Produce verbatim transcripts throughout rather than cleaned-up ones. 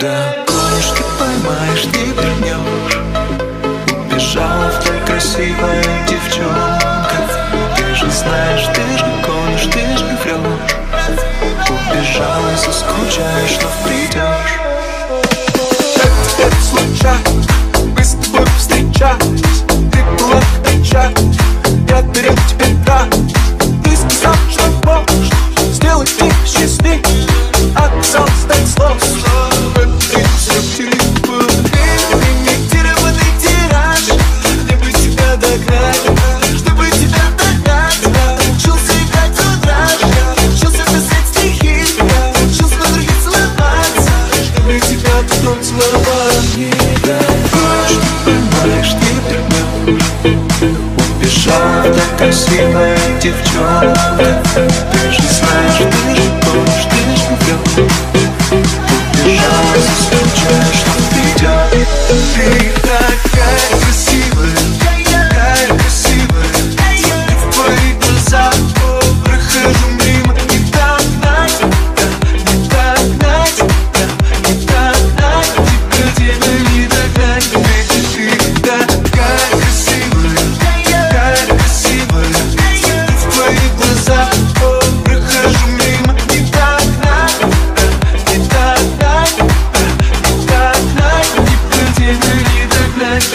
догонишь, ты поймаешь, ты вернешь. Убежала вдаль красивая девчонка. Ты же знаешь, ты же гонишь, ты же врешь. Убежала, заскучаешь, но придешь. Как это случайно, мы с тобой встречались. Ты была вдача, я дарил тебе дар. Ты сказал, что можешь сделать их счастливым. Оказалось так сложно. В этом структуре был лимитированный тираж. Мне бы тебя догнать, чтобы тебя догнать. Я учился играть в драж, я учился писать стихи, я учился на других целоваться, чтобы тебя потом целовать. Догонишь, ты поймаешь, ты вернешь. Убежала вдаль красивая девчонка. Ты же знаешь, ты же гонишь, ты же врешь. Убежала, заскучаешь, но придешь. Ты такая красивая, такая красивая. И в твоих глазах прохожу мимо. Не догнать, не догнать, не догнать. Тебя не догнать, ведь ты такая красивая, такая красивая. И в твоих глазах прохожу мимо. Не догнать, не догнать, не догнать. Тебя не догнать.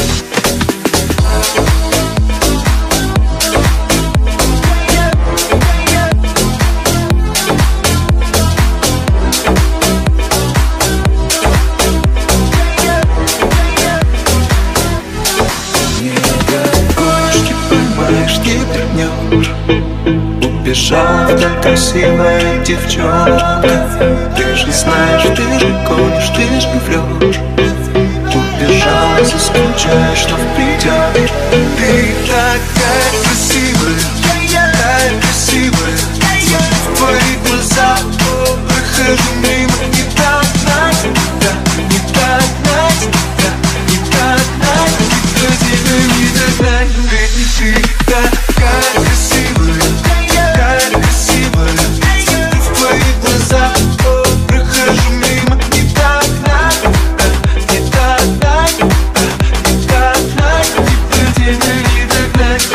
Догонишь, ты поймаешь, ты вернешь. Убежала вдаль красивая девчонка. Ты же знаешь, ты же гонишь, ты же врешь. Убежала, заскучаешь, но придешь. Ты такая красивая, такая красивая. В твоих глазах прохожу мимо. Не догнать, не догнать, не догнать. Тебя не догнать, ведь ты такая красивая, такая красивая. В твоих глазах прохожу мимо. Не догнать, не догнать, не догнать. Тебя не догнать.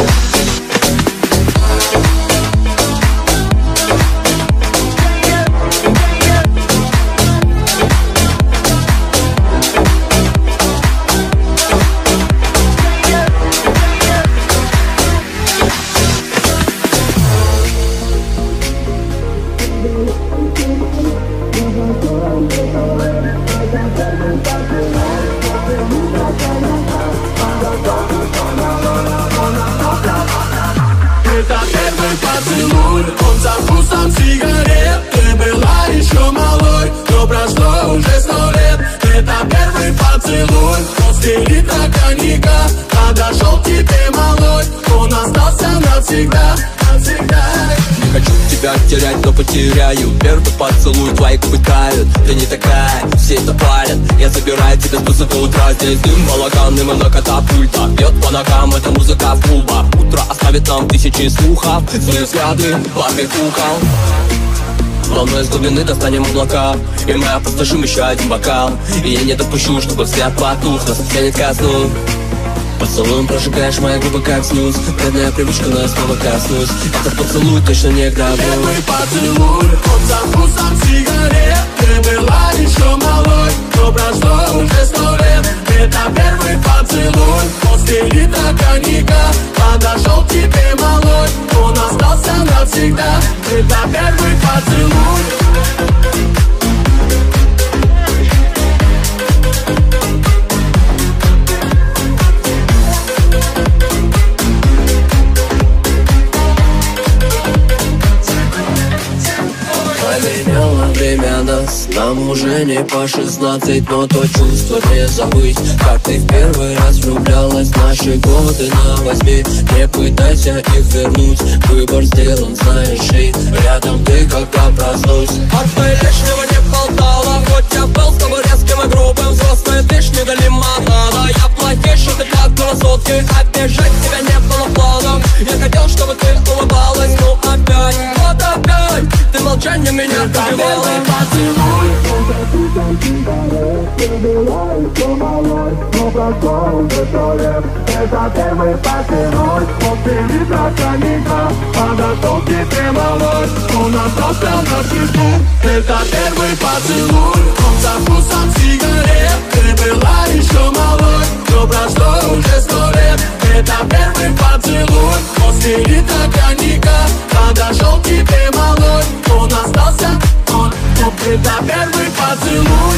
Это первый поцелуй, он со вкусом сигарет. Ты была еще малой, но прошло уже сто лет. Это первый поцелуй, после литра коньяка. Подошел к тебе малой, он остался навсегда, навсегда. Не хочу тебя терять, но потеряю. Первый поцелуй, твои губы тают. Ты не такая, все это парят. Я забираю тебя с высокого утра. Здесь дым, балаган и много катапульта. Бьет по ногам, это музыка в клубах. Утро оставит нам тысячи слухов. Свои взгляды, пламя кукол. Волной из глубины достанем облака, и мы опустошим еще один бокал. И я не допущу, чтобы взгляд потух, нас оценит ко сну. Поцелуем прожигаешь мои губы как снюс. Бедная привычка, но я снова коснусь. Этот поцелуй точно не к добру. Первый поцелуй, он со вкусом сигарет. Ты была еще малой, но прошло уже сто лет. Это первый поцелуй, после литра коньяка. Подошел к тебе малой, он остался навсегда. Это первый поцелуй. Поменяло время нас, нам уже не по шестнадцать. Но то чувство не забыть, как ты в первый раз влюблялась. Наши годы на возьми, не пытайся их вернуть. Выбор сделан, знаешь, и рядом ты, когда проснусь. От твоей лишнего не болтала, хоть я был с тобой резким и грубым. Взрослая ты ж не до лимонада. Я плохейший, ты как красотки. Обижать тебя не было планов. Я хотел, чтобы ты улыбалась, но опять, вот опять ты молчание меня добивала. Первый поцелуй, Ты была еще малой, но прошло уже сто лет. Это первый поцелуй после литра коньяка. Подошел к тебе малой, он остался на свету. Это первый поцелуй, он со вкусом сигарет. Ты была еще малой, но прошло уже сто лет. Это первый поцелуй после литра коньяка. Подошел к тебе малой, он остался, он, он. Это первый поцелуй.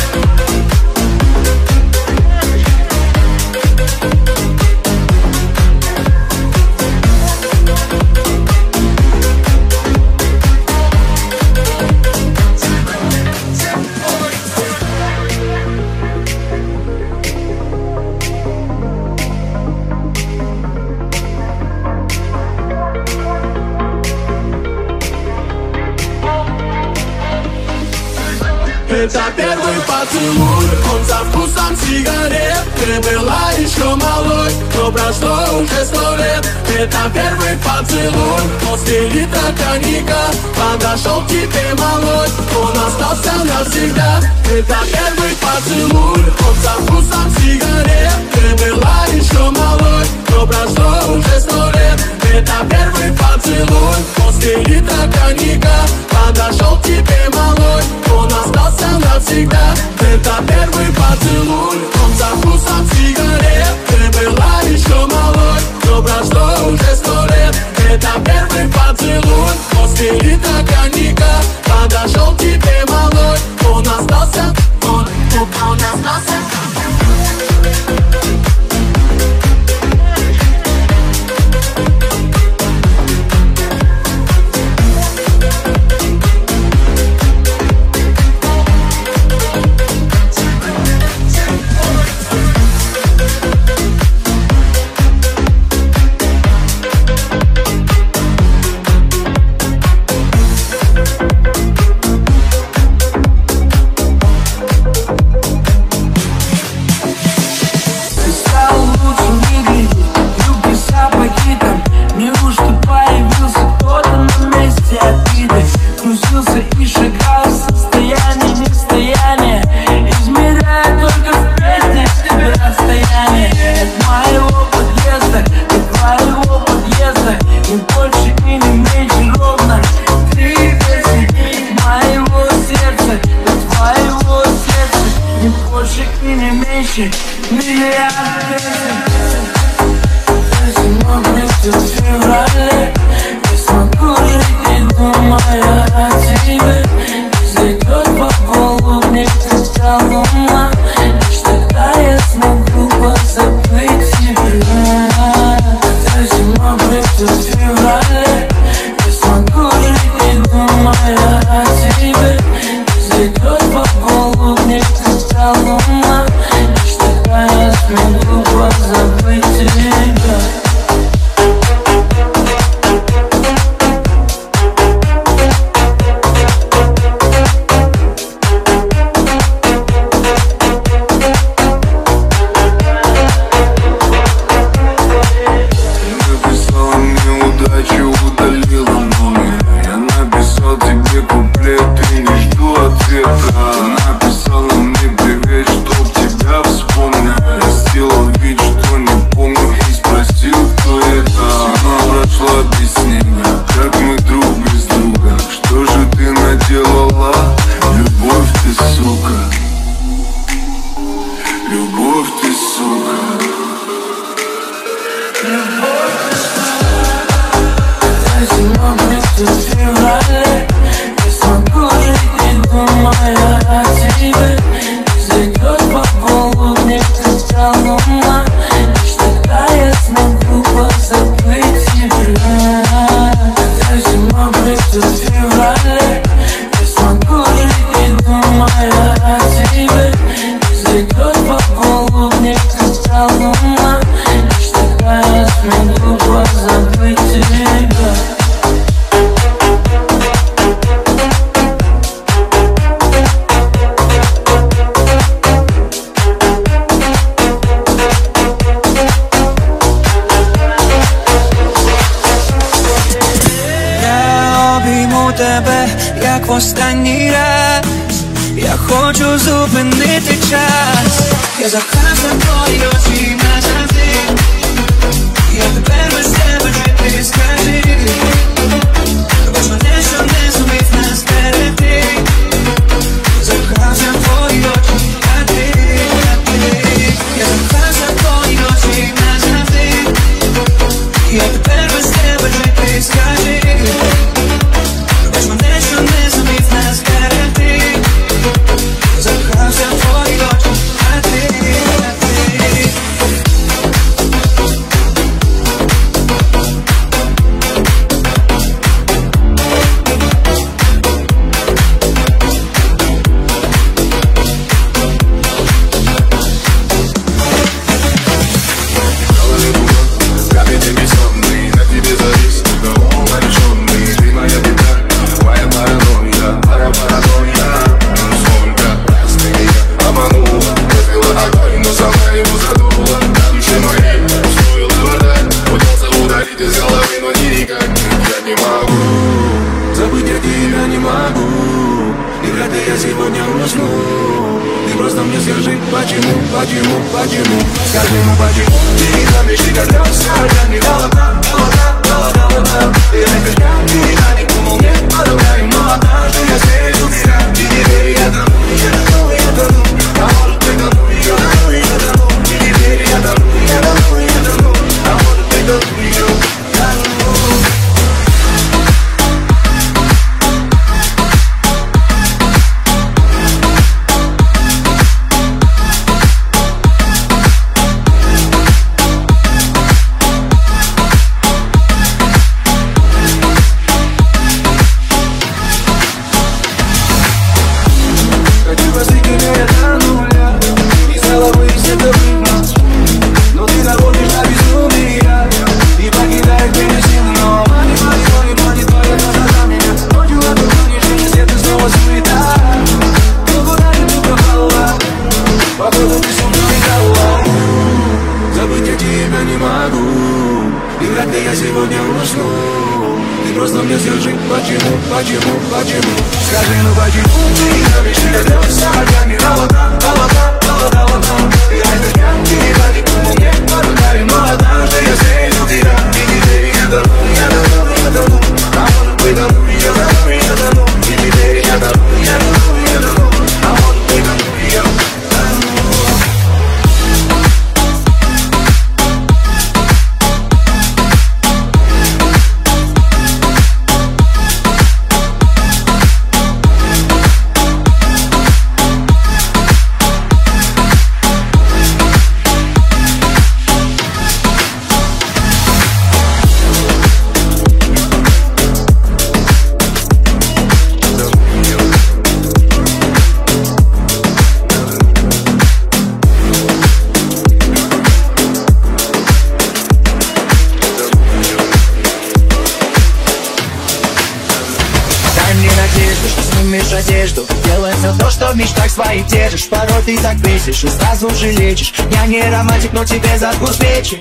Это первый поцелуй, он со вкусом сигарет. Ты была еще малой, но прошло уже сто лет. Это первый поцелуй после литра коньяка. Подошел к тебе малой, он остался навсегда. Это первый поцелуй, он со вкусом сигарет. Ты была еще малой, но прошло уже сто лет. Это первый поцелуй после литра коньяка. Подошел к тебе малой, он остался навсегда. Это первый поцелуй, он со вкусом сигарет. Ты была еще малой, но прошло уже сто лет. Это первый поцелуй после литра коньяка. Подошел к тебе малой, он остался, он, он остался. зупинити час. Я закохався в твої очі назавжди. Я тепер без тебе жити, скажи. Пробач мене, що не зумів нас зберегти. Закохався в твої очі, а ти, а ти. Я закохався в твої очі назавжди. Я тепер без тебе жити, скажи. Пробач мене, що не зумів нас зберегти. Закохався в твої очі, а ти, а ти. Почему, почему, почему? Скажи, ну почему? Ты на мечте дождёшься, я не голодна, голодна, голодна, голодна. Ты напишешь, ты никогда не думал, мне подобрай, но однажды я встретил тебя. И теперь я тону, я тону, я тону. А может ты тону, я тону, я тону. И теперь я тону, я тону, я тону. А может ты тону, я тону. Одежду, делай все то, что в мечтах своих держишь. Порой ты так бесишь и сразу же лечишь. Я не романтик, но тебе зажгу свечи.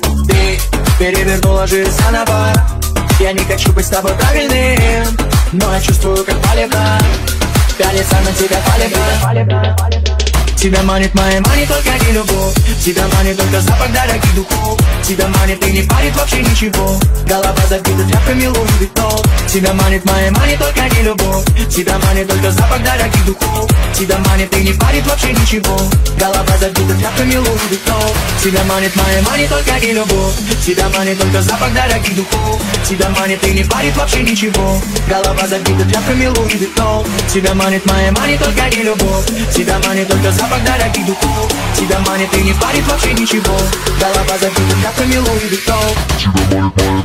Ты перевернула жизнь заново. Я не хочу быть с тобой правильным, но я чувствую, как палевно. Пялится на тебя палевно. Тебя манит моя манит только не любовь. Тебя манит только запах дорогих духов. Тебя манит и не парит вообще ничего. Голова забита тряпками Луи Виттон. Тебя манит моя манит только не любовь. Тебя манит только запах дорогих духов. Тебя манит и не парит вообще ничего. Голова забита тряпками Луи Виттон. Тебя манит моя манит только не любовь. Тебя манит только запах дорогих духов. Тебя манит и не парит вообще ничего. Голова забита тряпками Луи Виттон. Тебя манит моя манит только не любовь. Тебя манит только запах дорогих духов. Тебя манит и не парит вообще ничего. Голова забита тряпками Луи Виттон. Тебя манит моя.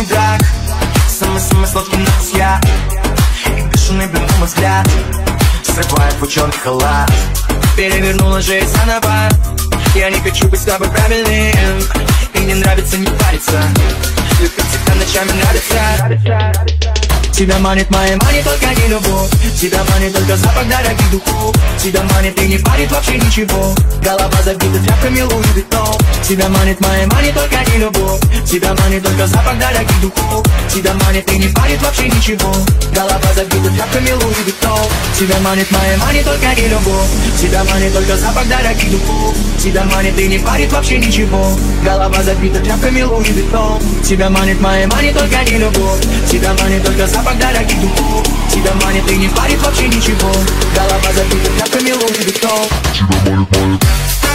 вкусный драк, самый-самый сладкий на вкус яд, и бешеный, блин, мой взгляд срывает твой черный халат. Перевернула жизнь заново, я не хочу быть с тобой правильным, и мне нравится не париться, ведь как всегда ночами нравится. Тебя манит моя, манит только не любовь, тебя манит только запах дорогих духов, тебя манит и не парит вообще ничего, голова забита тряпками Луи Виттон. Тебя манит моя, манит только не любовь, тебя манит только запах дорогих духов, тебя манит и не парит вообще ничего, голова забита тряпками Луи Виттон. Тебя манит моя, манит только не любовь, тебя манит только запах дорогих духов, тебя манит и не парит вообще ничего, голова забита тряпками Луи Виттон. Тебя манит моя, манит только не любовь, тебя манит только запах дорогих духов, тебя манит и не парит вообще ничего, голова забита тряпками Луи Виттон. Тебя манит, манит.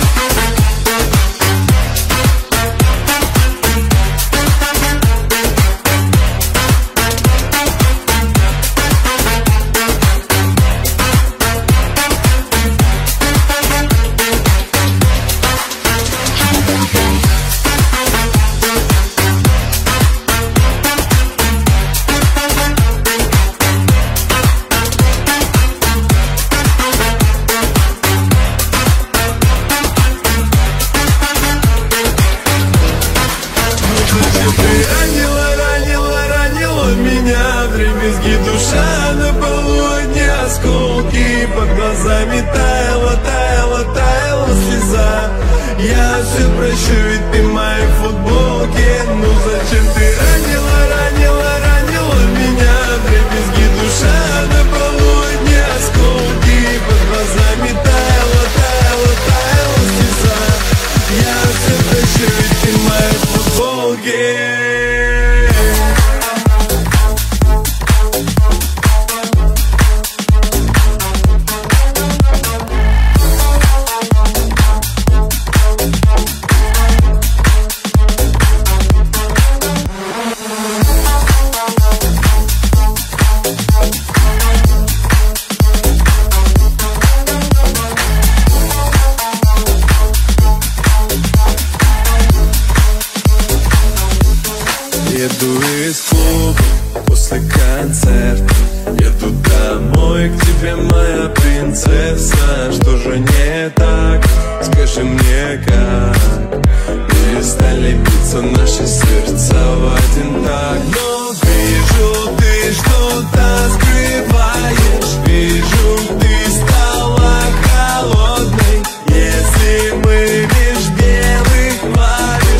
Еду из клуба после концерта, еду домой к тебе, моя принцесса. Что же не так? Скажи мне как. Перестали биться наши сердца в один так. Но вижу, ты что-то скрываешь, вижу, ты стала холодной. Если мы лишь белых варишь,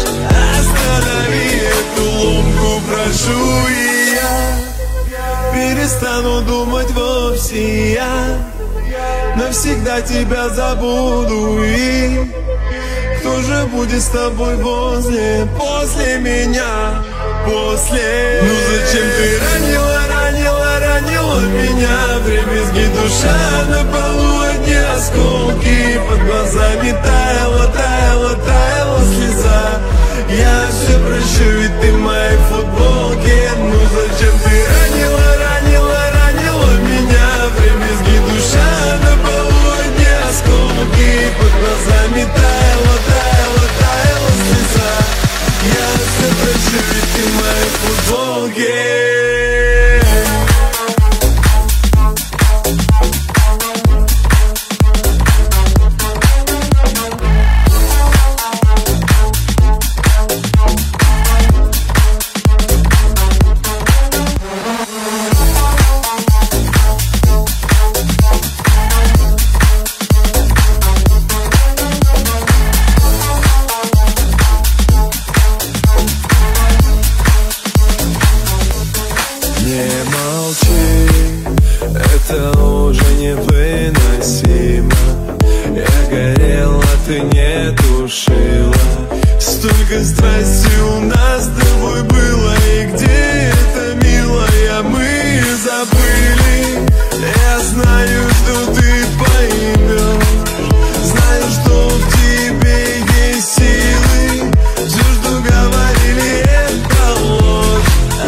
останови эту ломку, прошу, и я перестану думать вовсе, я навсегда тебя забуду. И кто же будет с тобой возле, после меня, после? Ну зачем ты ранила, ранила, ранила меня? Вдребезги душа на полу, одни осколки, под глазами таяла, таяла, таяла слеза. Я все прощу, ведь ты в моей футболке. Ну зачем ты ранила, ранила, ранила меня? Вдребезги душа на полу, одни осколки, под глазами таяла, таяла, таяла слеза. Я все прощу, ведь ты в моей футболке. Это уже невыносимо. Я горела, ты не тушила. Столько страсти у нас с тобой было. И где это, милая, мы забыли. Я знаю, что ты поймешь. Знаю, что в тебе есть силы. Все, что говорили, это ложь.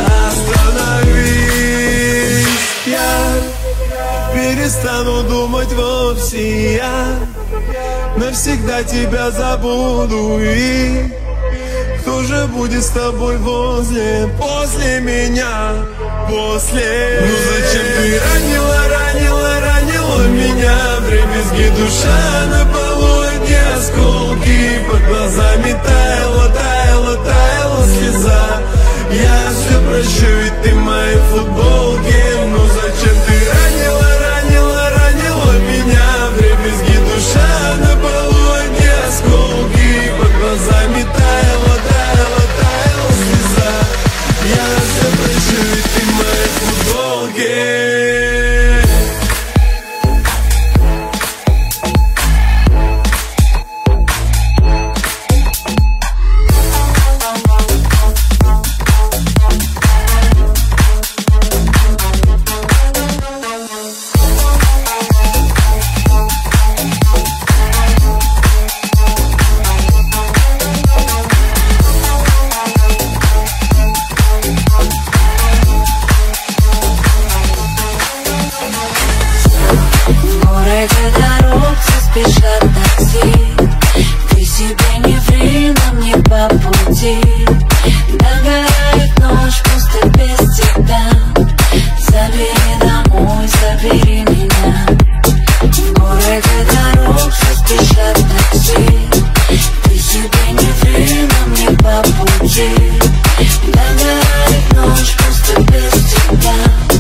Остановись, я перестану думать вовсе, я навсегда тебя забуду. И кто уже будет с тобой возле, после меня, после. Ну зачем ты ранила, ранила, ранила меня? Вдребезги душа на полу, одни осколки. Под глазами таяла, таяла, таяла слеза. Я все прощу, ведь ты в моей футболке. Ну зачем ты ранила, ранила, ранила меня? Вдребезги душа на полу, одни осколки. Под глазами таяла, таяла, таяла слеза. Я все прощу, ведь ты в моей футболке. Спешат такси, ты себе не ври, нам не по пути. Догорает ночь просто без тебя. Забери домой, забери меня. В городе дорог все спешат такси, ты себе не ври, нам не по пути. Догорает ночь просто без тебя.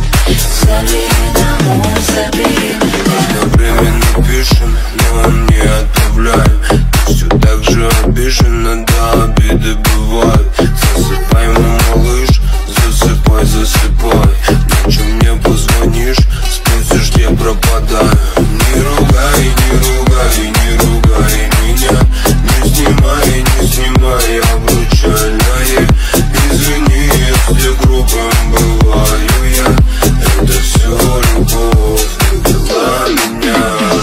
Забери домой, забери меня. Одновременно пишем, но не отправляю. Ты все так же обижена, да, обиды бывают. Засыпай, мой малыш, засыпай, засыпай. Ночью мне позвонишь, спросишь, где пропадаю. Не ругай, не ругай, не ругай меня. Не снимай, не снимай обручальное. Извини, если грубым бываю я. Это все любовь довела меня.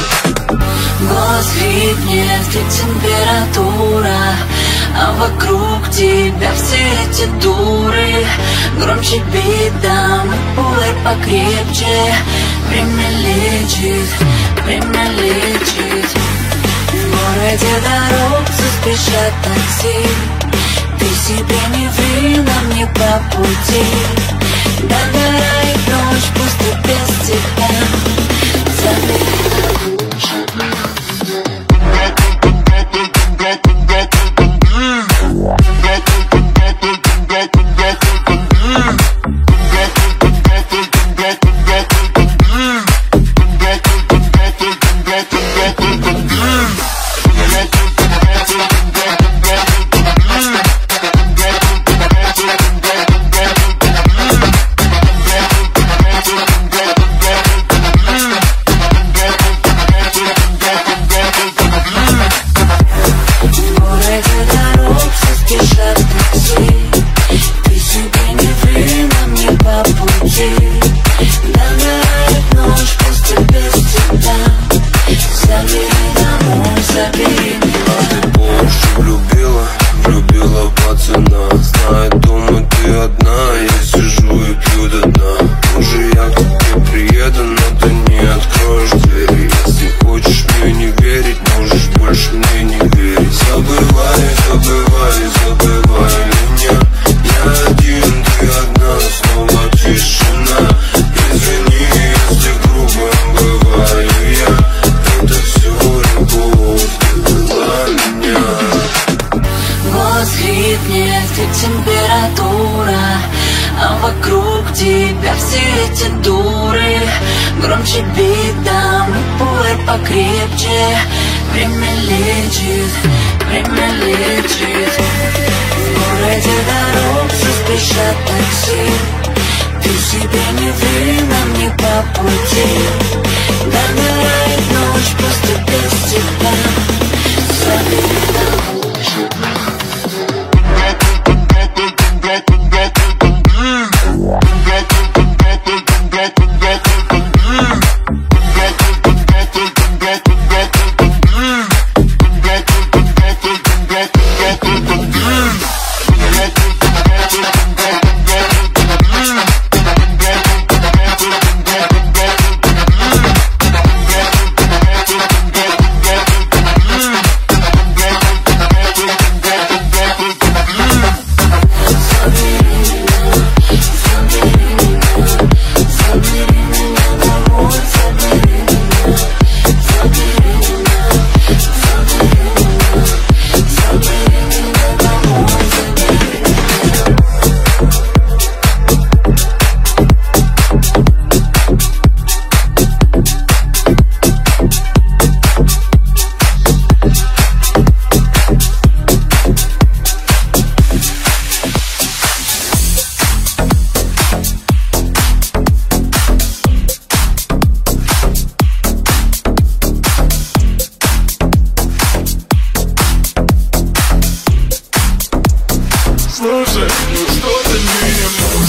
Голос хрипнет, где температура, а вокруг тебя все эти дуры. Громче бит, дам, пулер покрепче. Время лечит, время лечит. В городе дорог все спешат такси, ты себе не ври, нам не по пути. Догорает ночь просто без тебя. Забери температура, а вокруг тебя все эти дуры. Громче бит, дам, пулер покрепче. Время лечит, время лечит. В городе дорог все спешат такси, ты себе не ври, нам не по пути. Догорает ночь просто без тебя. Забери домой.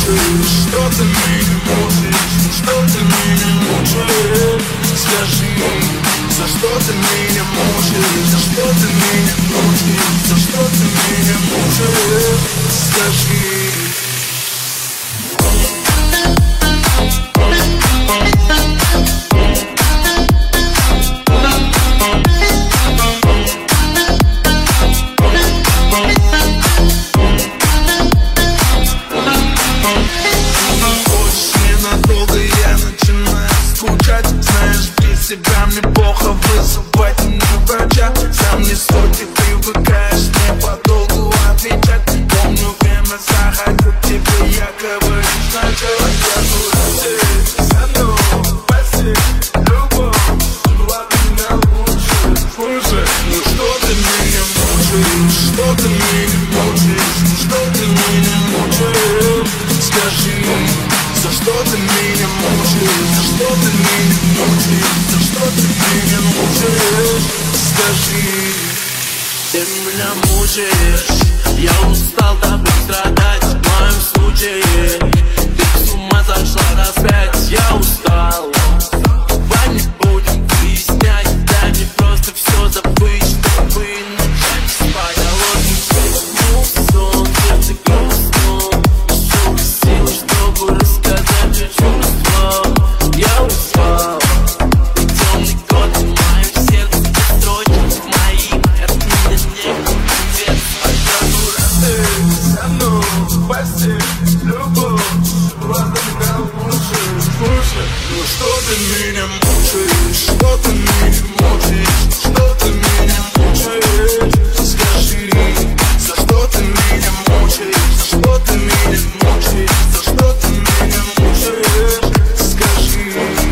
мучаешь? Что ты меня мучаешь? Что ты меня мучаешь? Скажи, за что ты меня мучаешь? За что ты меня мучаешь? За что ты меня мучаешь? Скажи. Себя мне плохо вызывать на врача. Сам не стой, ты привыкаешь мне подолгу отвечать. Помню время, заходил к тебе, я говорю сначала. Я дура, со мной, спаси, любовь, была меня лучше. Слушай, ну что ты меня мучаешь? Что ты меня мучаешь? Что ты меня мучаешь? Скажи, за что ты меня мучаешь? За что ты меня мучаешь? За что ты меня мучаешь? Скажи. Ты меня мучаешь. Я устал тобой страдать. В моем случае ты с ума сошла распять. Я устал. Давай не будем выяснять. Дай мне просто все забыть, чтобы начать спать. Холодный свет, солнце, ты грустно. Еще силы, чтобы рассказать о чувствах. Я устал. И темный кот в моем сердце. Ты строчишь моим. От меня некуда деться. А я дура. Ты со мной в постель. Любовь была для меня лучше. Слушай, ну что ты меня мучаешь? Что ты меня мучаешь? Что ты меня мучаешь? Скажи, за что ты меня мучаешь? За что ты меня мучаешь? За что ты меня мучаешь? Скажи.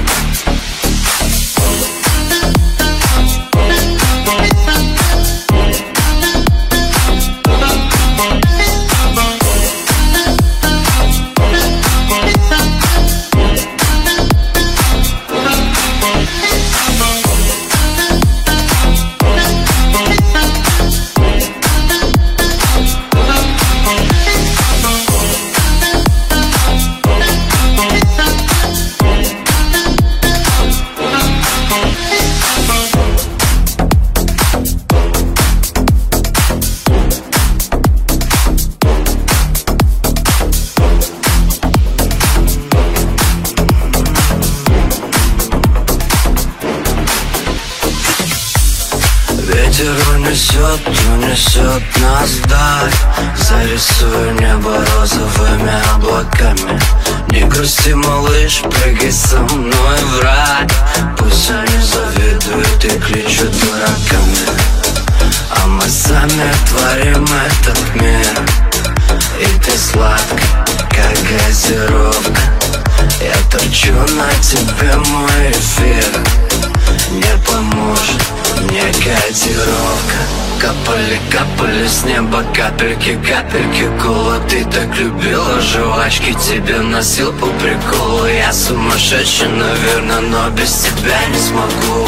Ветер унесет, унесет нас вдаль. Зарисуй небо розовыми облаками. Не грусти, малыш, прыгай со мной в рай. Пусть они завидуют и кличут дураками, а мы сами творим этот мир. И ты сладкая, как газировка. Я торчу на тебе, мой эфир. Не поможет мне котировка. Капали, капали с неба капельки, капельки кола. Ты так любила жвачки, тебе носил по приколу. Я сумасшедший, наверное, но без тебя не смогу.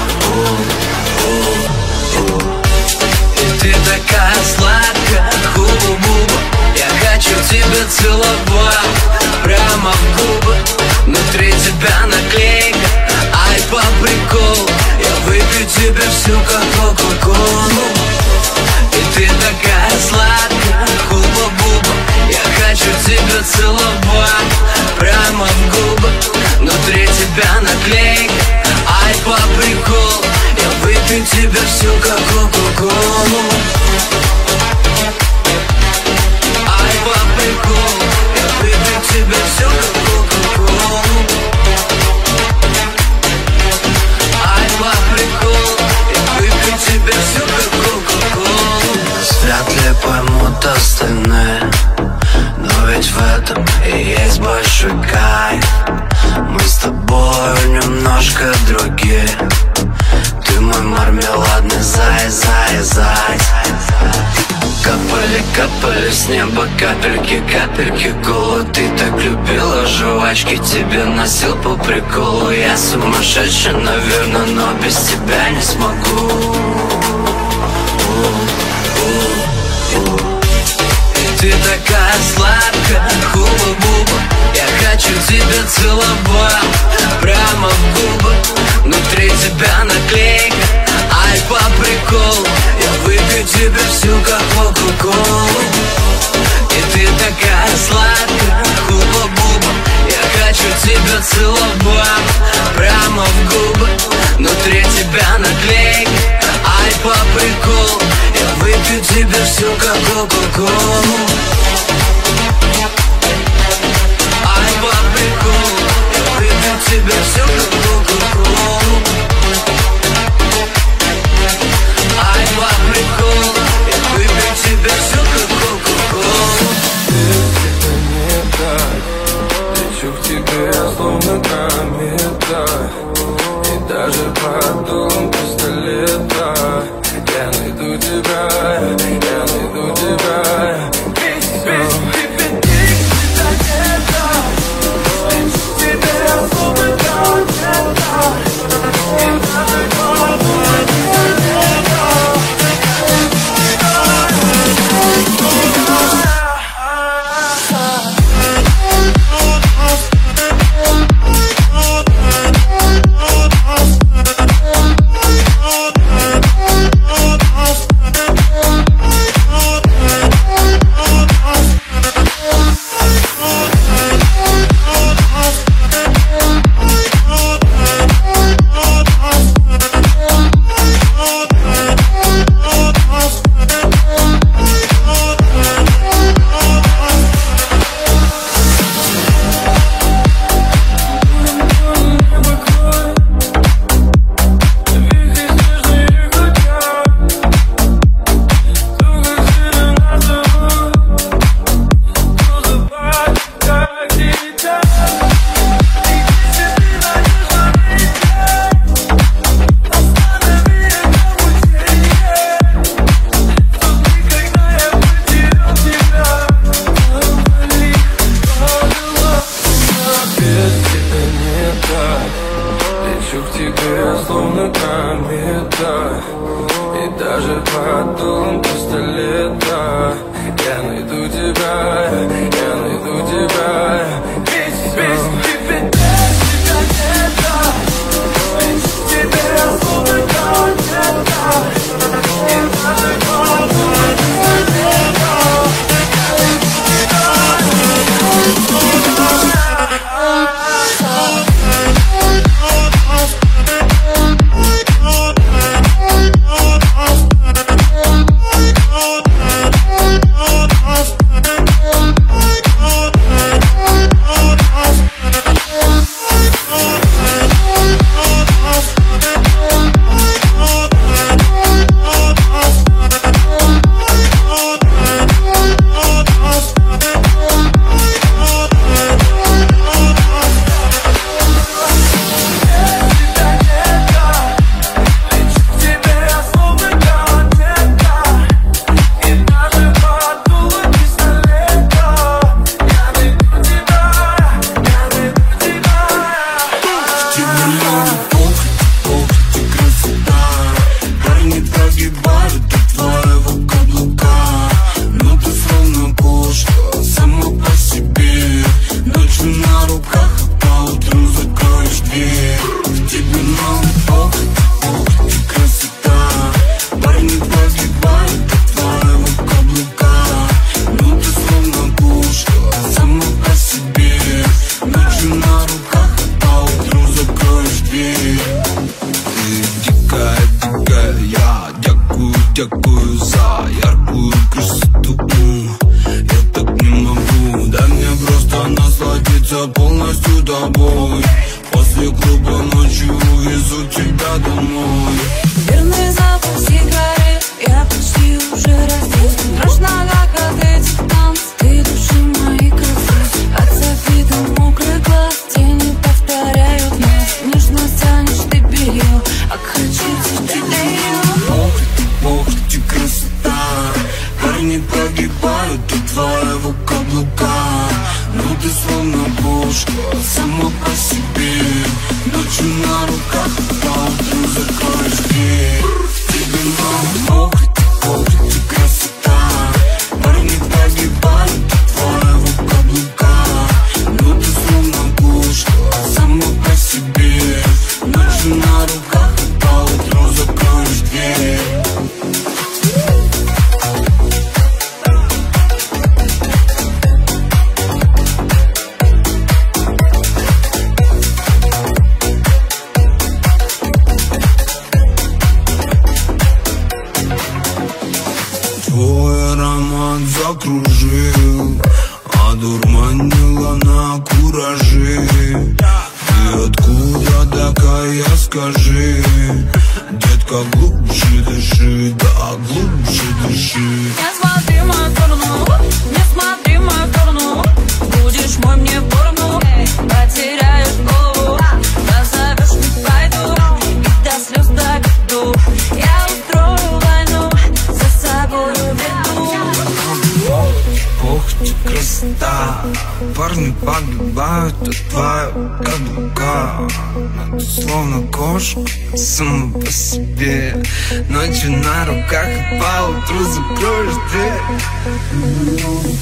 У-у-у. И ты такая сладкая, хуба-буба. Я хочу тебя целовать прямо в губы. Внутри тебя наклейка, ай, по приколу. Я выпью тебе всю, как кока-колу. И ты такая сладкая, хуба-буба. Я хочу тебя целовать прямо в губы. Внутри тебя наклейка, ай, по приколу. Я выпью тебе всю, как кока-колу. Ай, по приколу. Я выпью тебе всю, как кока-колу. Ай, по приколу. Я выпью тебе всю, как кока-колу. Вряд ли поймут остальные, но ведь в этом и есть большой кайф. Мы с тобой немножко другие. Ты мой мармеладный зай, зай, зай. Капали, капали с неба капельки, капельки кола. Ты так любила жвачки, тебе носил по приколу. Я сумасшедший, наверное, но без тебя не смогу. ты такая сладкая, хуба-буба. Я хочу тебя целовать прямо в губы. Внутри тебя наклейка, ай, по приколу. Я выпью тебя всю, как кока-колу. И ты такая сладкая, хуба-буба. Я хочу тебя целовать прямо в губы. Внутри тебя наклейка, ай, по приколу. Я выпью тебя всю, как кока-колу. Ай, по приколу. Я выпью тебя всю, как кока-колу. Ай, по приколу. Я выпью тебя всю, как кока-колу. Это не так. Лечу к тебе, словно комета. И даже под дулом пистолета я найду тебя, я найду тебя. Дякую за яркую красоту. Я так не могу, дай мне просто насладиться полностью тобой. После клуба ночью увезу тебя домой. Верный запах сигарет, я почти уже раздет. Страшно, как от этих танцев, ты души мои красы. От софита мокрый глаз, тени повторяют нас. Нежно тянешь ты белье, а хочу тебя ее. Ох ты красота, парни погибают от твоего каблука. Ну ты словно пушка, сама по себе. Ночью на руках, по утру закроешь дверь. Тебе надо, ох ты, ох ты красота, парни погибают. Домой мне форму, потеряешь голову. Назовешь, не пойду, и до слез доведу. Я устрою войну, за собой веду. Ох ты красота, парни погибают от твоего каблука. Но ты словно кошка, сама по себе. Ночью на руках и поутру закроешь дверь.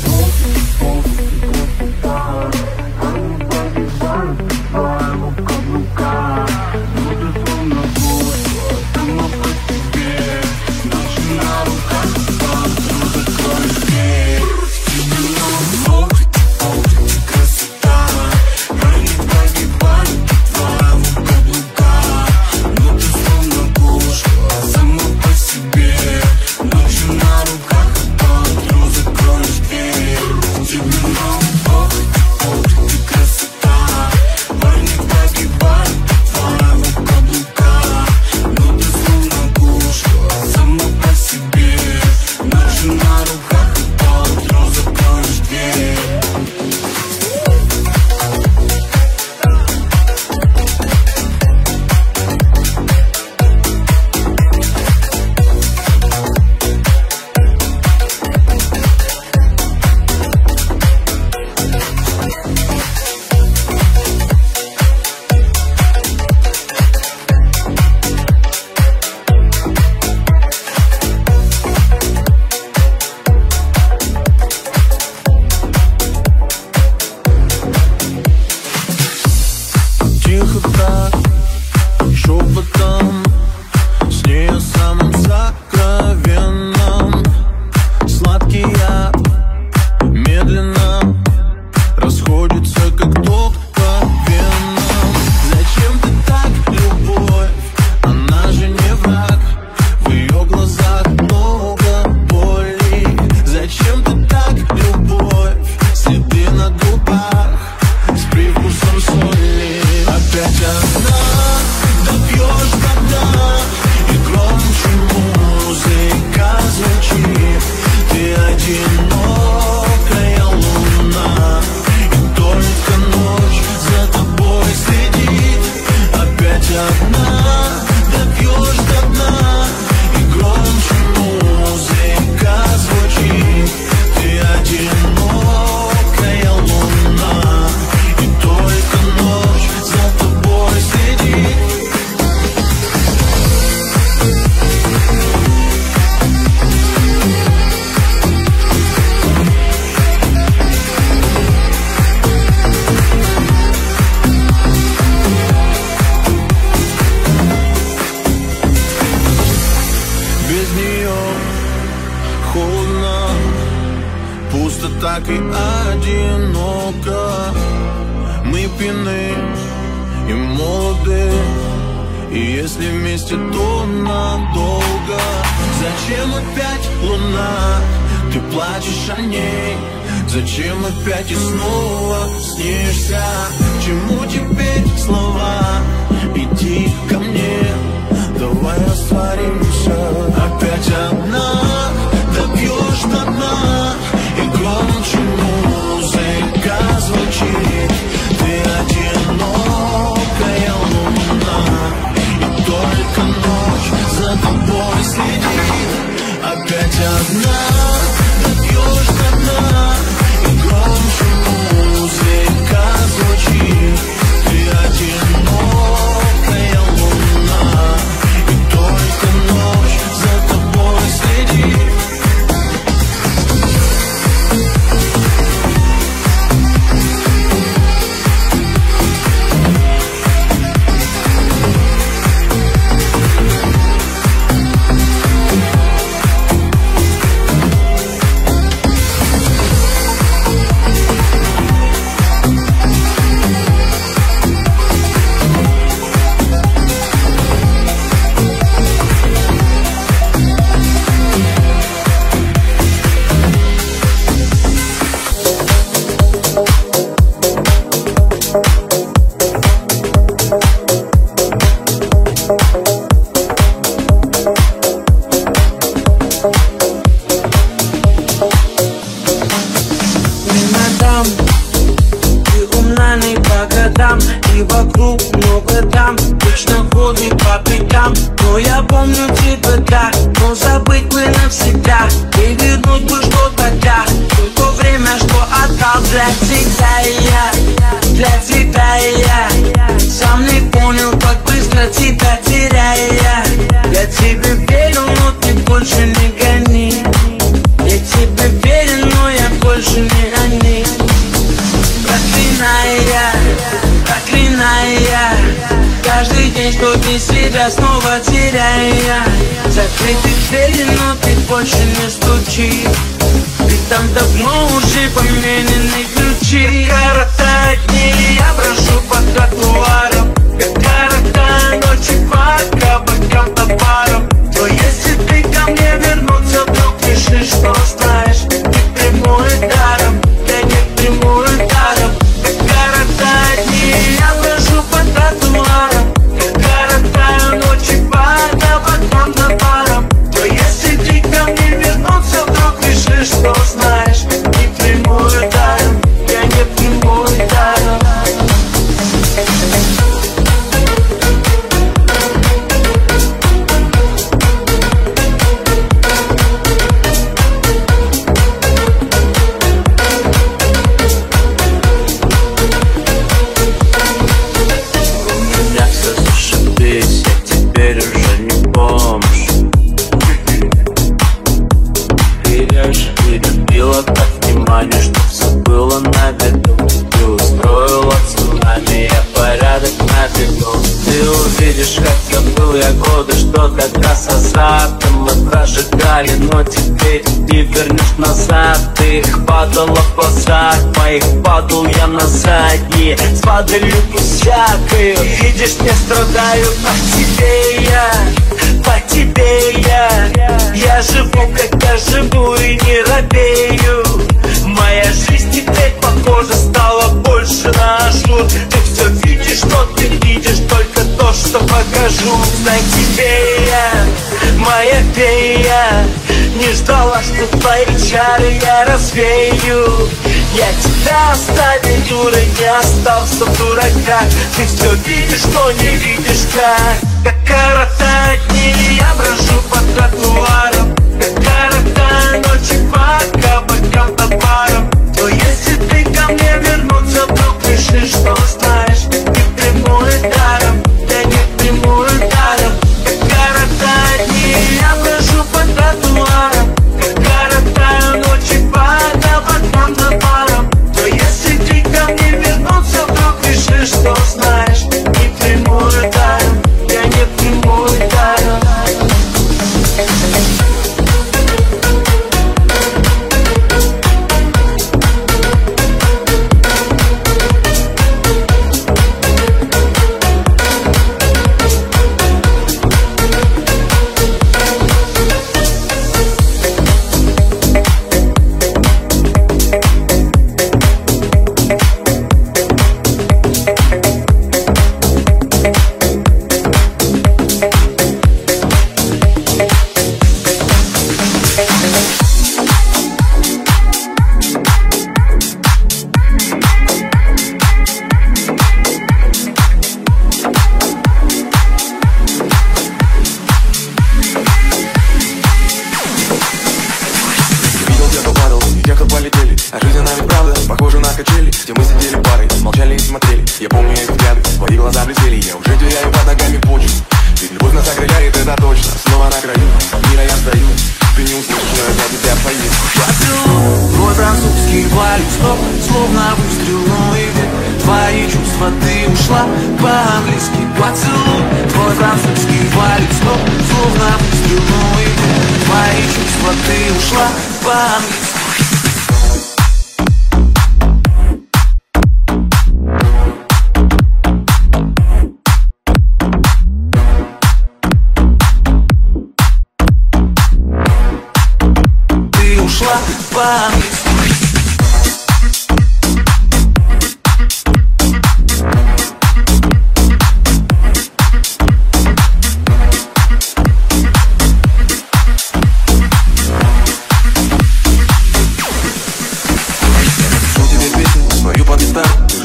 так и одиноко. Мы пьяны и молоды, и если вместе, то надолго. Зачем опять луна? Ты плачешь о ней. Зачем опять и снова снишься? Чему теперь слова? Иди ко мне, давай растворимся. Опять одна, допьешь до дна, и громче музыка звучит. Ты одинокая луна, и только ночь за тобой следит. Опять одна, допьешь до дна, и громче музыка звучит. Ты одинокая умна не по годам, и вокруг много дам, точно ходит по пятам. Но я помню тебя так, но забыть бы навсегда, и вернуть бы что тогда, только время, что отдал для тебя я, для тебя я. Сам не понял, как быстро тебя теряя. Я тебе верю, но ты больше не гони. Я тебе верю, но я больше не они. Проклиная, проклиная каждый день, что ты себя снова теряя. Закрыты двери, но ты больше не стучи. Ты там давно уже поменены ключи. Коротать дни я прошу по тротуарам, как коротая ночи по кабакам товарам. Но если ты ко мне вернуться, вдруг решишь, что знаешь, ты прямой даром, я не прямой даром. Как коротать дни я прошу по тротуарам, как коротая ночи по кабакам товарам. Но если ты ко мне вернуться, вдруг решишь, что знаешь, не прямой даром, я не прямой даром. Что все было на виду, ты устроила цунами, я порядок наведу. Ты увидишь, как я был я годы, что тогда с азартом мы прожигали, но теперь ты вернешь назад. Ты их падала в глазах моих, падал я на задние, с падалью всякою. Видишь, не страдаю, по тебе я, по тебе я. Я живу, как я живу и не робею. Моя жизнь теперь, похоже, стала больше на ажур. Ты все видишь, но ты видишь только то, что покажу. Знай тебе я, моя фея, не ждала, что твои чары я развею. Я тебя оставил, дура, не остался в дураках. Ты все видишь, но не видишь как. Как коротать дни я брожу по тротуарам, как коротая ночи по кабакам товарам. Но если ты ко мне вернуться, вдруг решишь, что знаешь, не прямой даром, я не прямой даром. Как коротать дни я брожу по тротуарам, как коротая ночи по кабакам товарам. Но если ты ко мне вернуться, вдруг решишь, что знаешь, не прямой даром, я не прямой даром.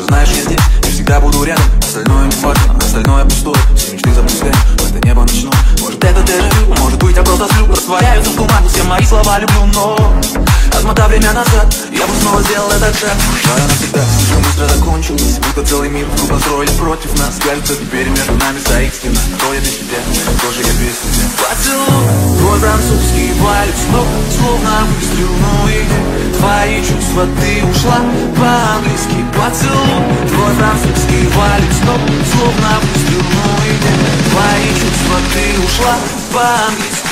знаешь, я здесь и всегда буду рядом. Остальное не важно, остальное пустое. Все мечты запускаем в это небо ночное. Может это дежавю, может быть я просто сплю. Растворяются в тумане все мои слова люблю, но отмотав время назад, я бы снова сделал этот шаг. Пора навсегда, слишком быстро закончилось. Будто целый мир вдруг построили против нас. Кажется, теперь между нами стоит стена. Кто я без тебя, кто же я без тебя? Поцелуй, твой французский вальс, но словно выстрел, ну и где твои чувства, ты ушла по-английски. Поцелуй, твой французский вальс, но словно выстрел, ну и где твои чувства, ты ушла по-английски.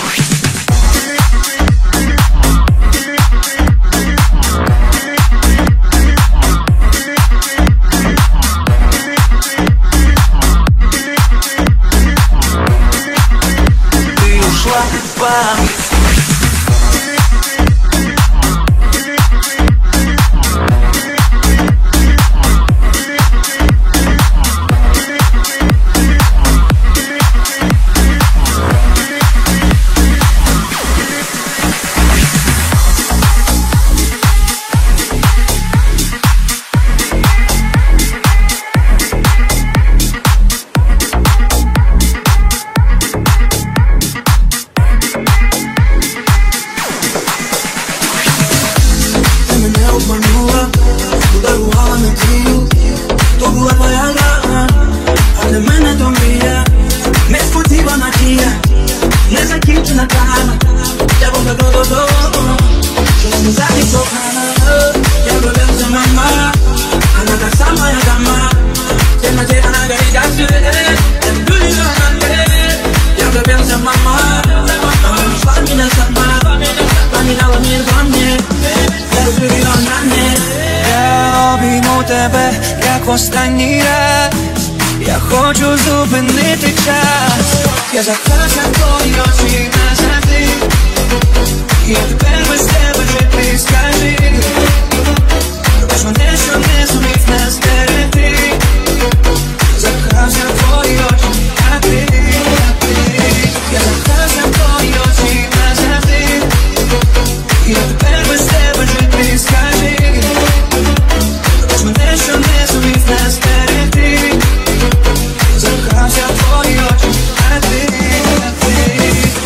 Останній раз я хочу зупинити час. Я закрився твої очі назавжди. Я тепер без тебе жити, скажи. Пробач мене, що не зумів нас стерегти. Закрився твої очі, а ти, а ти. Я закрився твої очі назавжди. Я тепер без тебе жити, скажи. Пробач мене, що не зумів нас стерегти. Закрився твої очі, а ти, а ти.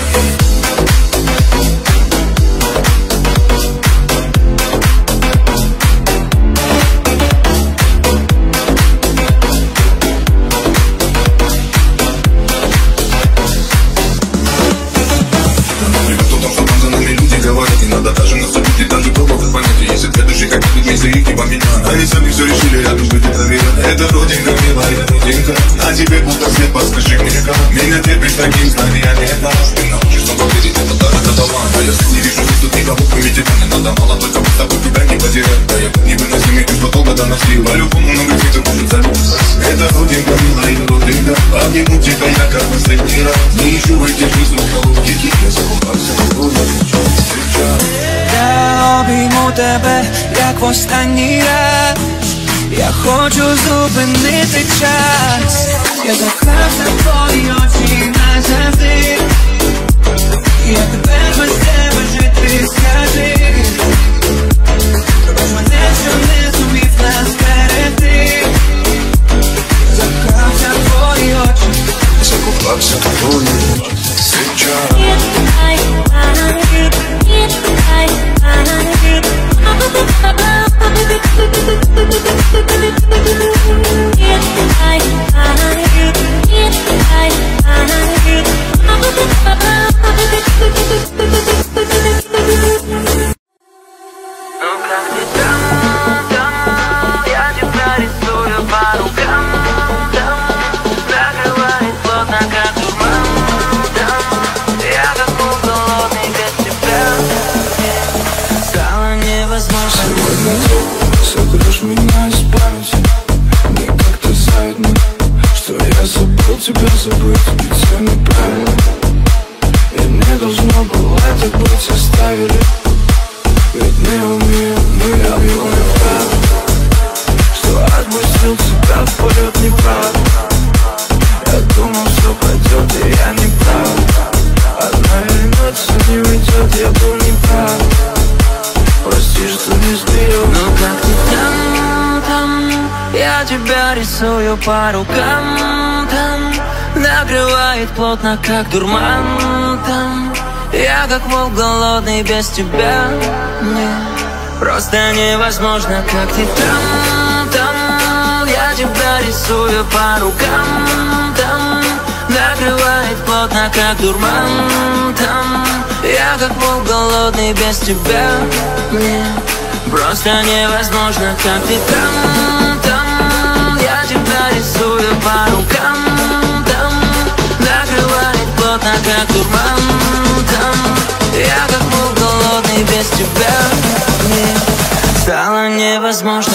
Они сами все решили, я думаю, ты доверен. Это родинка, милая родинка. А тебе будто свет, подскажи мне, как меня терпишь таким знанием, нет. Ты научишь снова верить, это дар, это талант. А я не вижу здесь тут никого, кроме тебя не надо мало. Только мы с тобой тебя не потерять. Да я невыносимый чувство долго до нас сил. По-любому много цветов может забиться. Это родинка, милая родинка. Обниму тебя я как последний раз. Не ищу в этих жизнях головки. Я закупался, буду встречать. Я обійму тебе, як в останній раз. Я хочу зупинити час. Я закрився твої очі назавжди. Я тепер без тебе жити, скажи. Пробач мене, що не зумів нас стерегти. Закрився твої очі. Закупався твої очі. Свіча. Сотрешь меня из памяти. Мне как-то завидно, что я забыл тебя забыть. Ведь все неправильно, и мне должно было так быть. Оставили, ведь не умеем мы объемы правда, что отпустил тебя в полет неправда. Я думал, что пойдет, и я не прав. Одна вернется, не уйдет, я был неправ. Прости, что не сбил. Но как ты там, там, я Я тебя рисую по рукам, там накрывает плотно, как дурман, там я как волк голодный без тебя. Мне просто невозможно, как ты там, там. Я тебя рисую по рукам, там накрывает плотно, как дурман, там я как волк голодный без тебя. Мне просто невозможно, как ты там, там. Я тебя рисую по рукам, там накрывает плотно, как дурман, там я как волк голодный без тебя. Мне стало невозможно.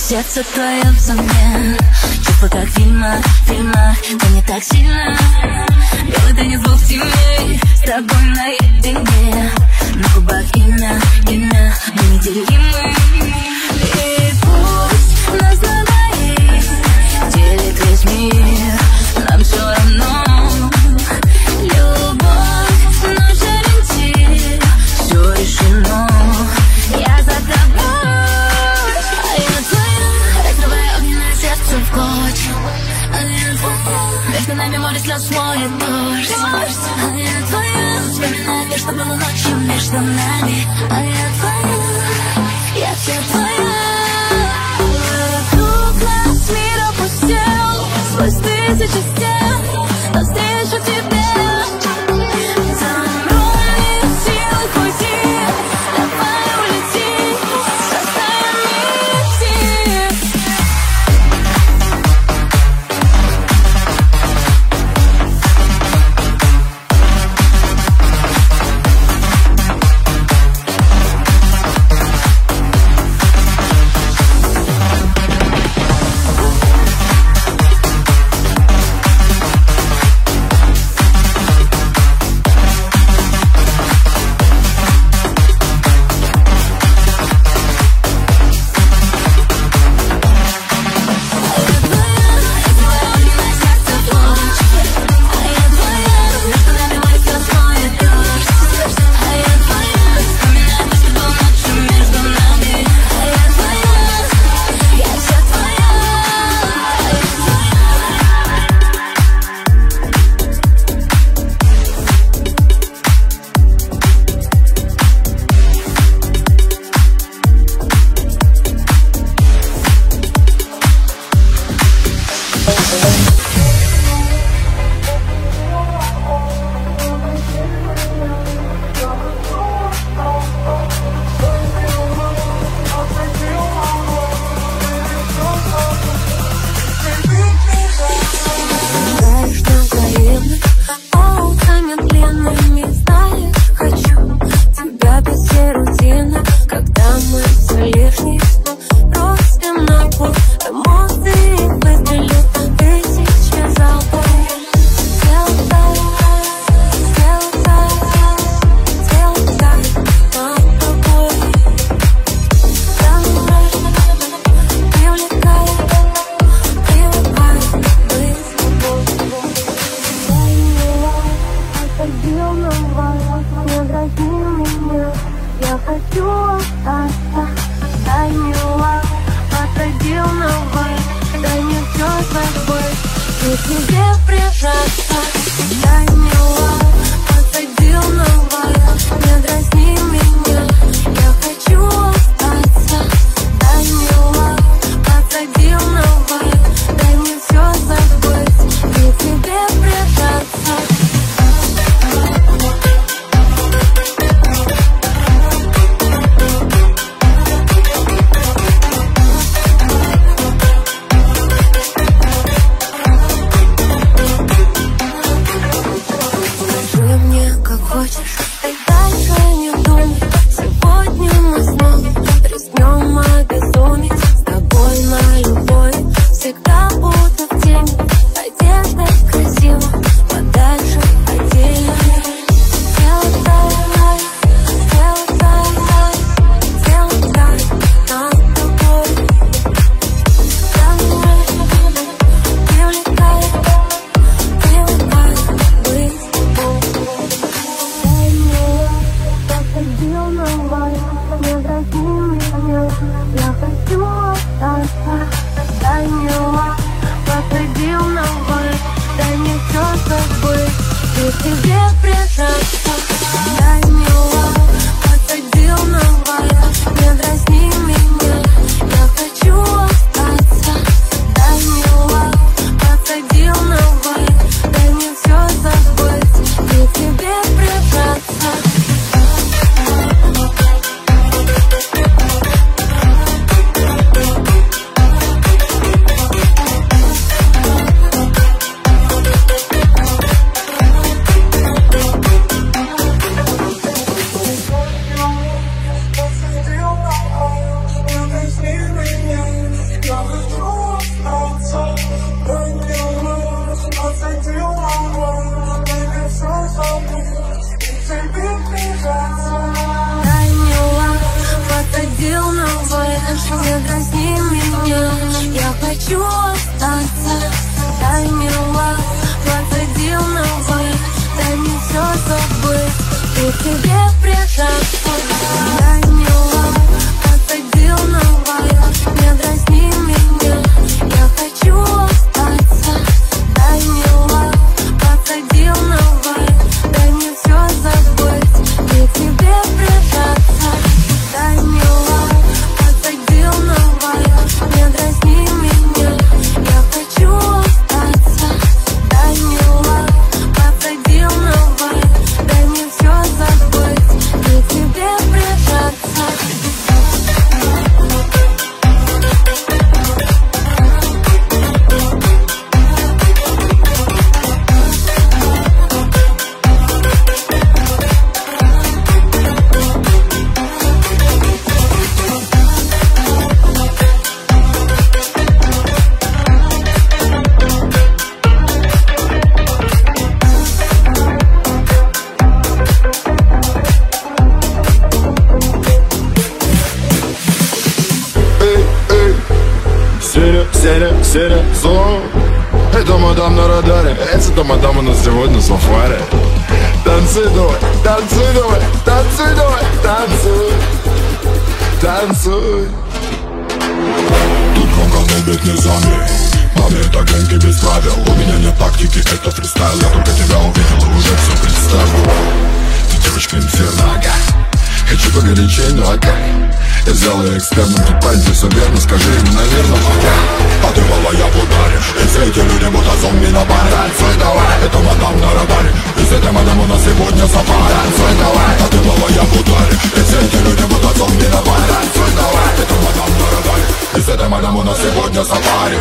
сердце твое взамен. Чувства как в фильмах, в фильмах, но не так сильно. Белый танец двух теней, с тобой наедине. На губах имя, имя, мы неделимы. И пусть нас на двоих делит весь мир, нам все равно. Любовь, наш ориентир, все решено. Я за тобой, а я твоя, разрывая огненное сердце в клочья. А я твоя, между нами море слез смоет дождь. А я твоя, вспоминаю то, что было ночью между нами. А я твоя, я вся твоя. Вокруг нас мир опустел, сквозь тысячи стен, навстречу тебе. не дразни меня. Я хочу остаться, дай мне лав, подсадил на вайп, дай мне все забыть и к тебе прижаться. Дай мне лав, подсадил на вайп, не дразни меня. Я хочу остаться, дай мне лав, подсадил на вайп, дай мне все забыть и к тебе прижаться. Дай мне лав, подсадил на вайп, не дразни меня. Я хочу остаться, дай мне лав, подсадил на вайп, дай мне все забыть и к тебе прижаться. Серия, серия, сон. Это мадам на радаре, это мадам у нас сегодня сафари. Танцуй давай, танцуй давай, танцуй давай, танцуй, танцуй. Тут громко долбит не зомби, маме это гонки без правил. У меня нет тактики, это фристайл. Я только тебя увидел и уже все представил. Ты девочка инферно, хочу погорячей, но а как? Я взял ее экстерном, тут парень, ты все верно, скажи ему, наверное, а ты малая ударишь, и все эти люди будто зомби на баре. Танцуй давай, это мадам на радаре, и с этой мадам у нас сегодня сафари. Танцуй давай, а ты малая ударишь, и все эти люди будто зомби на баре. Танцуй давай, это мадам на радаре, и с этой мадам у нас сегодня сафари.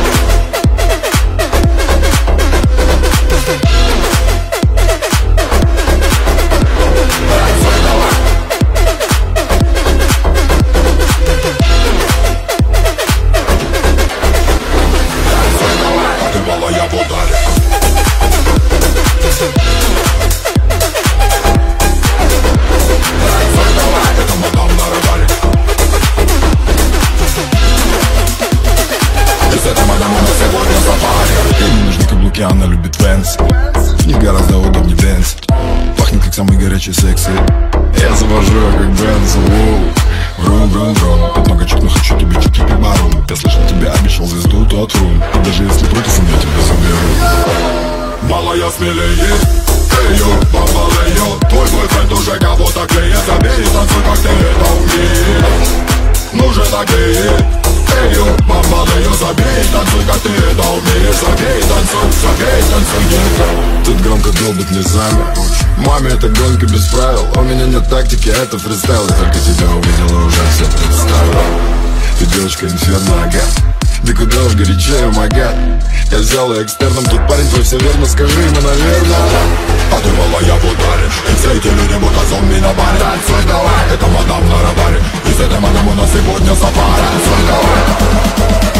Она любит Венс, в них гораздо удобнее Бенц. Пахнет как самый горячий секси. Я завожу ее как Бенц. Врум, врум, врум. Тут много чек, но хочу тебе чеки по бару. Я слышал, тебя обещал звезду, тот рум. И даже если против, я тебя заберу. Малая смелее, эйо, бомбалею. Твой бойфренд уже кого-то клеит. Забей, танцуй, как ты это умеешь. Ну же нагреет. Эйо, бомбалею, забей, танцуй, как ты это умеешь. Забей, танцуй, забей, танцуй. Тут громко долбит не сами. Маме это гонки без правил. У меня нет тактики, это фристайл. Я только тебя увидел и уже все представил. Ты девочка инферно, ага. Да куда уж горячее, магат. Я взял ее экстерном, тут парень твой все верно, скажи ему, наверное. А ты малая ударишь, и все эти люди будто зомби на баре. Танцуй давай, это мадам на радаре, и с этой мадам у нас сегодня сафари. Танцуй давай.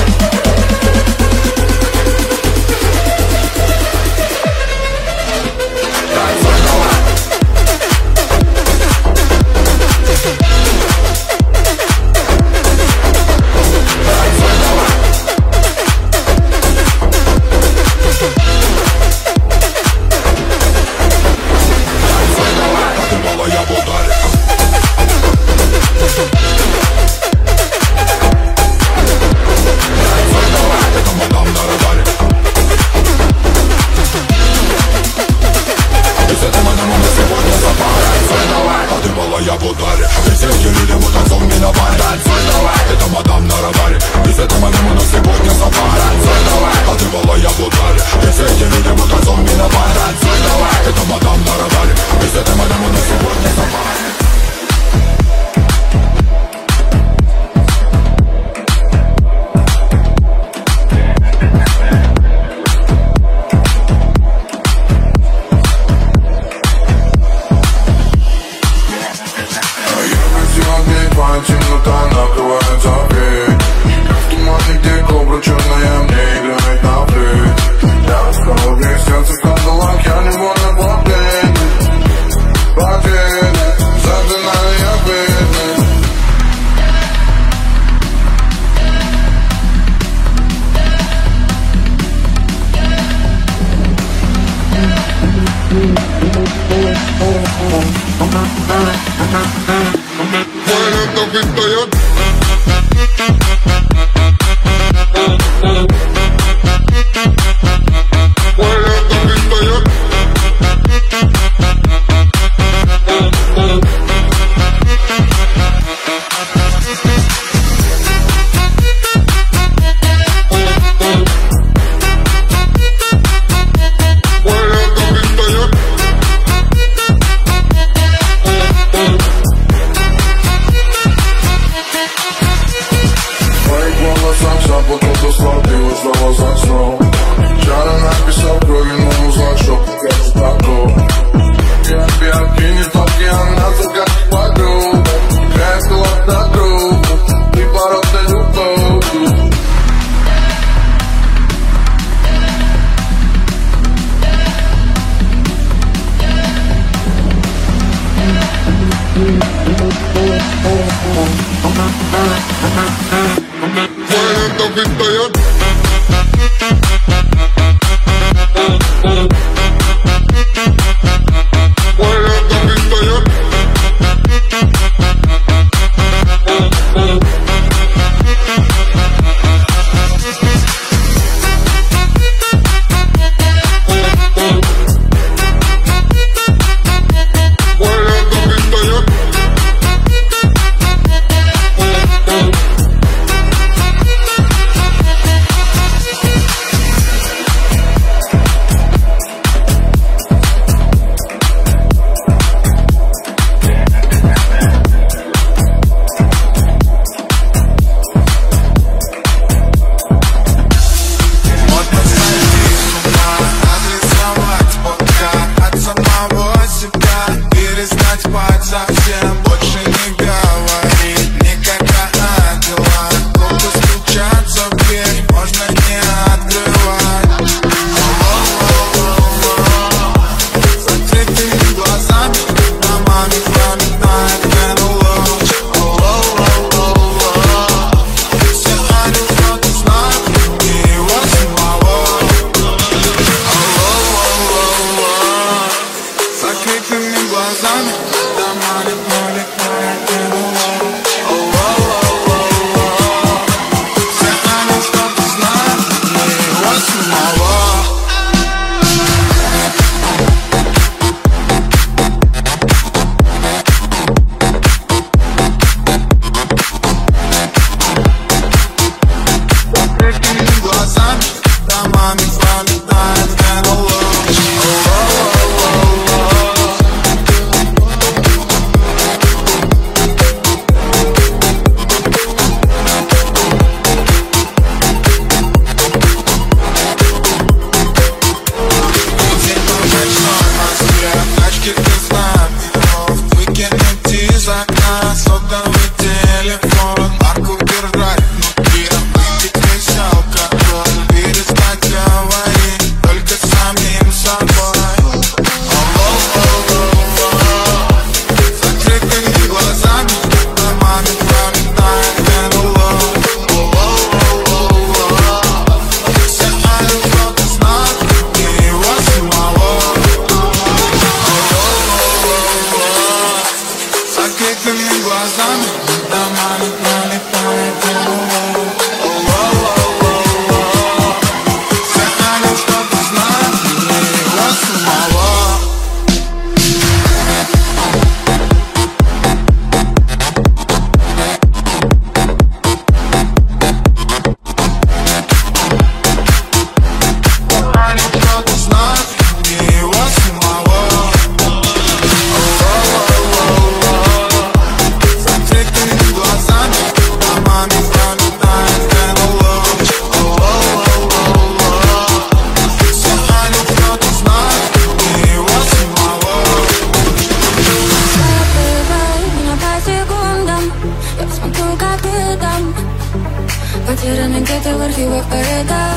Потеряны где-то в архивах поэта.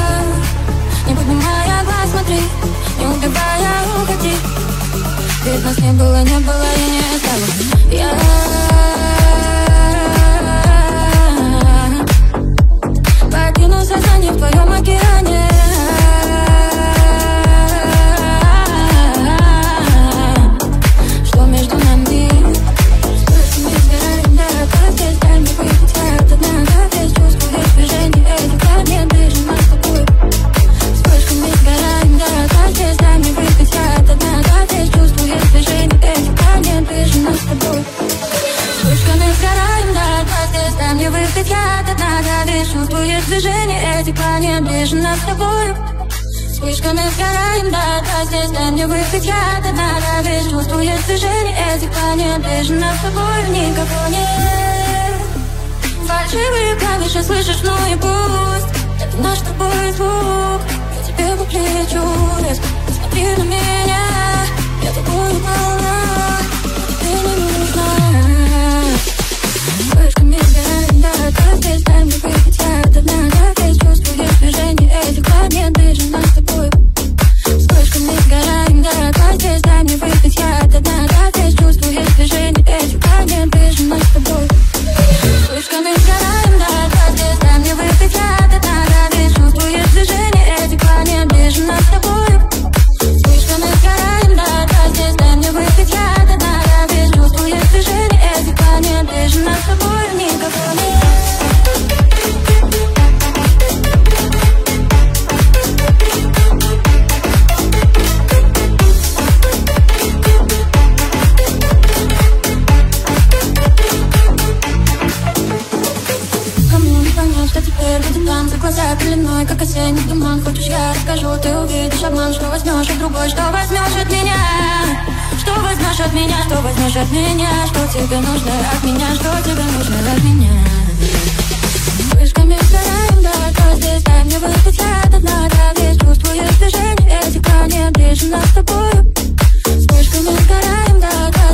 Не поднимая глаз, смотри, не убивая, уходи. Ведь нас не было, не было и не стало. Я покину сознание в твоем океане. Что ведь чувствуешь движение этих планет ближе нас с тобой. Вспышками сгораем, да, да, здесь дай мне выход, я до дна, да, ведь чувствуешь движение этих планет ближе нас с тобой, никого нет. Фальшивые клавиши слышишь, ну и пусть. Это наш с тобой звук. Я тебе по плечу, резко смотри на меня. Я тобой полна, тебе не нужна. Вспышками сгораем, да, да, здесь дай мне выход, я до дна, да, ведь чувствуешь движение этих планет ближе нас с тобой. Вспышками сгораем, да, да, здесь дай мне выход, я до дна, да, ведь чувствуешь движение этих планет ближе нас с тобой. Вспышками сгораем, да, да, здесь дай мне выход, я до дна, да, ведь чувствуешь движение этих планет ближе нас с тобой. Вспышками сгораем, да, да, здесь дай мне выход, я до дна, да, ведь чувствуешь движение этих планет ближе нас с тобой, никого нет. За глаза пеленой, как осенний туман. Хочешь, я расскажу, ты увидишь обман. Что возьмешь от другой, что возьмешь от меня? Что возьмешь от меня, что возьмешь от меня? Что тебе нужно от меня, что тебе нужно от меня? Вспышками сгораем, да, да, здесь дай мне выход, я до дна, да, ведь чувствуешь движение этих планет ближе нас с тобой. Вспышками сгораем, да, да,